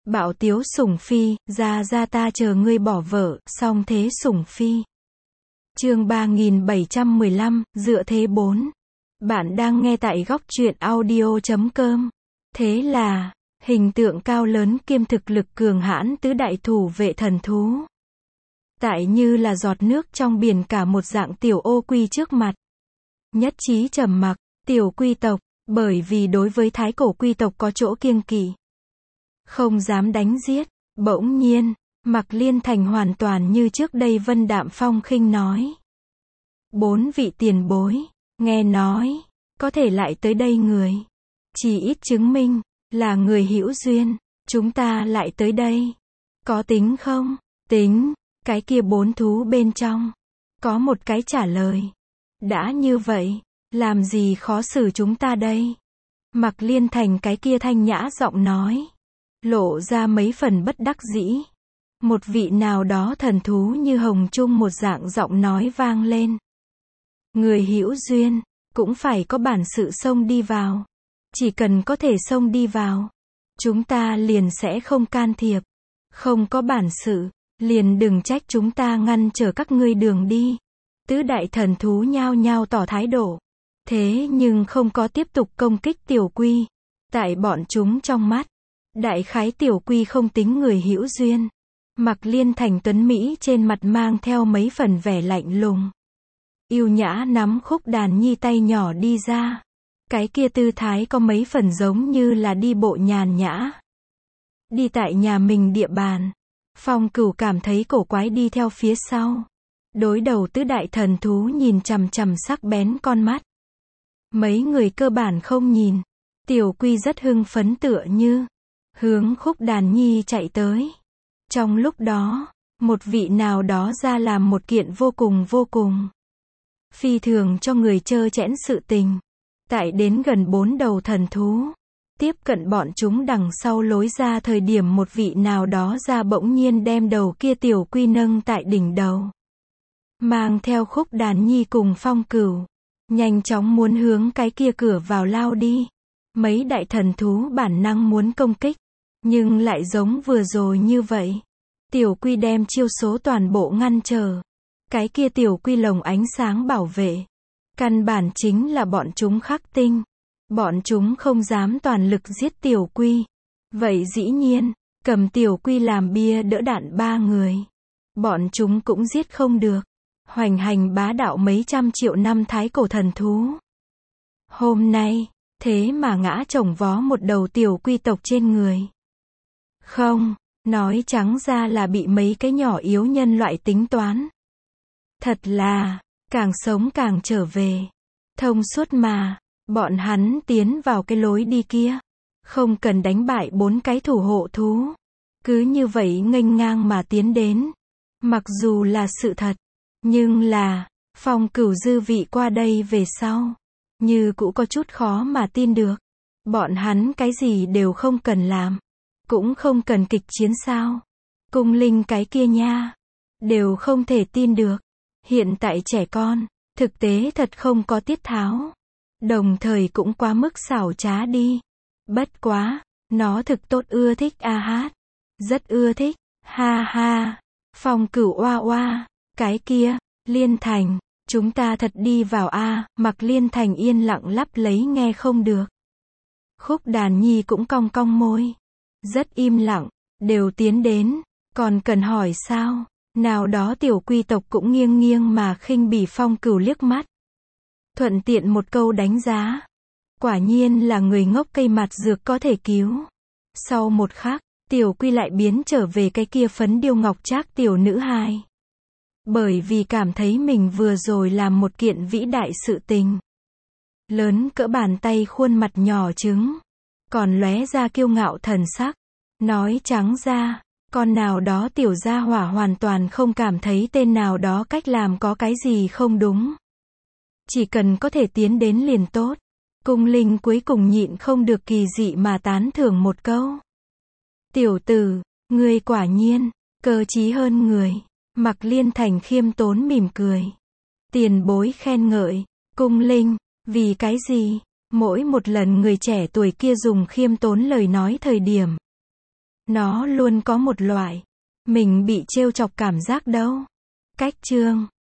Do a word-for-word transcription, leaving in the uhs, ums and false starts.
Bạo tiếu sủng phi, ra ra ta chờ ngươi bỏ vợ, song thế sủng phi. Chương ba nghìn bảy trăm mười lăm, dựa thế bốn. Bạn đang nghe tại góc truyện audio chấm com. Thế là, hình tượng cao lớn kiêm thực lực cường hãn tứ đại thủ vệ thần thú. Tại như là giọt nước trong biển cả một dạng tiểu ô quy trước mặt. Nhất trí trầm mặc, tiểu quy tộc, bởi vì đối với thái cổ quy tộc có chỗ kiêng kỵ. Không dám đánh giết, bỗng nhiên, Mạc Liên Thành hoàn toàn như trước đây vân đạm phong khinh nói. Bốn vị tiền bối, nghe nói, có thể lại tới đây người. Chỉ ít chứng minh, là người hữu duyên, chúng ta lại tới đây. Có tính không? Tính, cái kia bốn thú bên trong. Có một cái trả lời. Đã như vậy, làm gì khó xử chúng ta đây? Mạc Liên Thành cái kia thanh nhã giọng nói. Lộ ra mấy phần bất đắc dĩ. Một vị nào đó thần thú như hồng trung một dạng giọng nói vang lên. Người hữu duyên, cũng phải có bản sự xông đi vào. Chỉ cần có thể xông đi vào, chúng ta liền sẽ không can thiệp. Không có bản sự, liền đừng trách chúng ta ngăn trở các ngươi đường đi. Tứ đại thần thú nhao nhao tỏ thái độ. Thế nhưng không có tiếp tục công kích tiểu quy. Tại bọn chúng trong mắt, đại khái tiểu quy không tính người hữu duyên. Mạc Liên Thành tuấn Mỹ trên mặt mang theo mấy phần vẻ lạnh lùng. Yêu nhã nắm khúc đàn nhi tay nhỏ đi ra. Cái kia tư thái có mấy phần giống như là đi bộ nhàn nhã. Đi tại nhà mình địa bàn. Phong Cửu cảm thấy cổ quái đi theo phía sau. Đối đầu tứ đại thần thú nhìn chằm chằm sắc bén con mắt. Mấy người cơ bản không nhìn. Tiểu quy rất hưng phấn tựa như hướng khúc đàn nhi chạy tới. Trong lúc đó, một vị nào đó ra làm một kiện vô cùng vô cùng phi thường cho người trơ trẽn sự tình. Tại đến gần bốn đầu thần thú, tiếp cận bọn chúng đằng sau lối ra thời điểm một vị nào đó ra bỗng nhiên đem đầu kia tiểu quy nâng tại đỉnh đầu. Mang theo khúc đàn nhi cùng Phong Cửu. Nhanh chóng muốn hướng cái kia cửa vào lao đi. Mấy đại thần thú bản năng muốn công kích. Nhưng lại giống vừa rồi như vậy. Tiểu quy đem chiêu số toàn bộ ngăn trở. Cái kia tiểu quy lồng ánh sáng bảo vệ. Căn bản chính là bọn chúng khắc tinh. Bọn chúng không dám toàn lực giết tiểu quy. Vậy dĩ nhiên, cầm tiểu quy làm bia đỡ đạn ba người. Bọn chúng cũng giết không được. Hoành hành bá đạo mấy trăm triệu năm thái cổ thần thú. Hôm nay, thế mà ngã chồng vó một đầu tiểu quy tộc trên người. Không, nói trắng ra là bị mấy cái nhỏ yếu nhân loại tính toán. Thật là, càng sống càng trở về. Thông suốt mà, bọn hắn tiến vào cái lối đi kia. Không cần đánh bại bốn cái thủ hộ thú. Cứ như vậy nghênh ngang mà tiến đến. Mặc dù là sự thật. Nhưng là, Phong Cửu dư vị qua đây về sau. Như cũng có chút khó mà tin được. Bọn hắn cái gì đều không cần làm. Cũng không cần kịch chiến sao. Cung linh cái kia nha. Đều không thể tin được. Hiện tại trẻ con, thực tế thật không có tiết tháo. Đồng thời cũng quá mức xảo trá đi. Bất quá, nó thực tốt ưa thích a hát. Rất ưa thích, ha ha. Phong Cửu oa oa, cái kia, Liên Thành, chúng ta thật đi vào a. Mạc Liên Thành yên lặng lắp lấy nghe không được. Khúc đàn nhi cũng cong cong môi. Rất im lặng, đều tiến đến, còn cần hỏi sao? Nào đó tiểu quy tộc cũng nghiêng nghiêng mà khinh bỉ Phong Cửu liếc mắt. Thuận tiện một câu đánh giá. Quả nhiên là người ngốc cây mặt dược có thể cứu. Sau một khắc, tiểu quy lại biến trở về cái kia phấn điêu ngọc trác tiểu nữ hài. Bởi vì cảm thấy mình vừa rồi làm một kiện vĩ đại sự tình. Lớn cỡ bàn tay khuôn mặt nhỏ trứng. Còn lóe ra kiêu ngạo thần sắc. Nói trắng ra, con nào đó tiểu gia hỏa hoàn toàn không cảm thấy tên nào đó cách làm có cái gì không đúng. Chỉ cần có thể tiến đến liền tốt. Cung linh cuối cùng nhịn không được kỳ dị mà tán thưởng một câu. Tiểu tử, ngươi quả nhiên, cơ trí hơn người. Mạc Liên Thành khiêm tốn mỉm cười. Tiền bối khen ngợi, cung linh, vì cái gì? Mỗi một lần người trẻ tuổi kia dùng khiêm tốn lời nói thời điểm. Nó luôn có một loại mình bị trêu chọc cảm giác đâu. Cách chương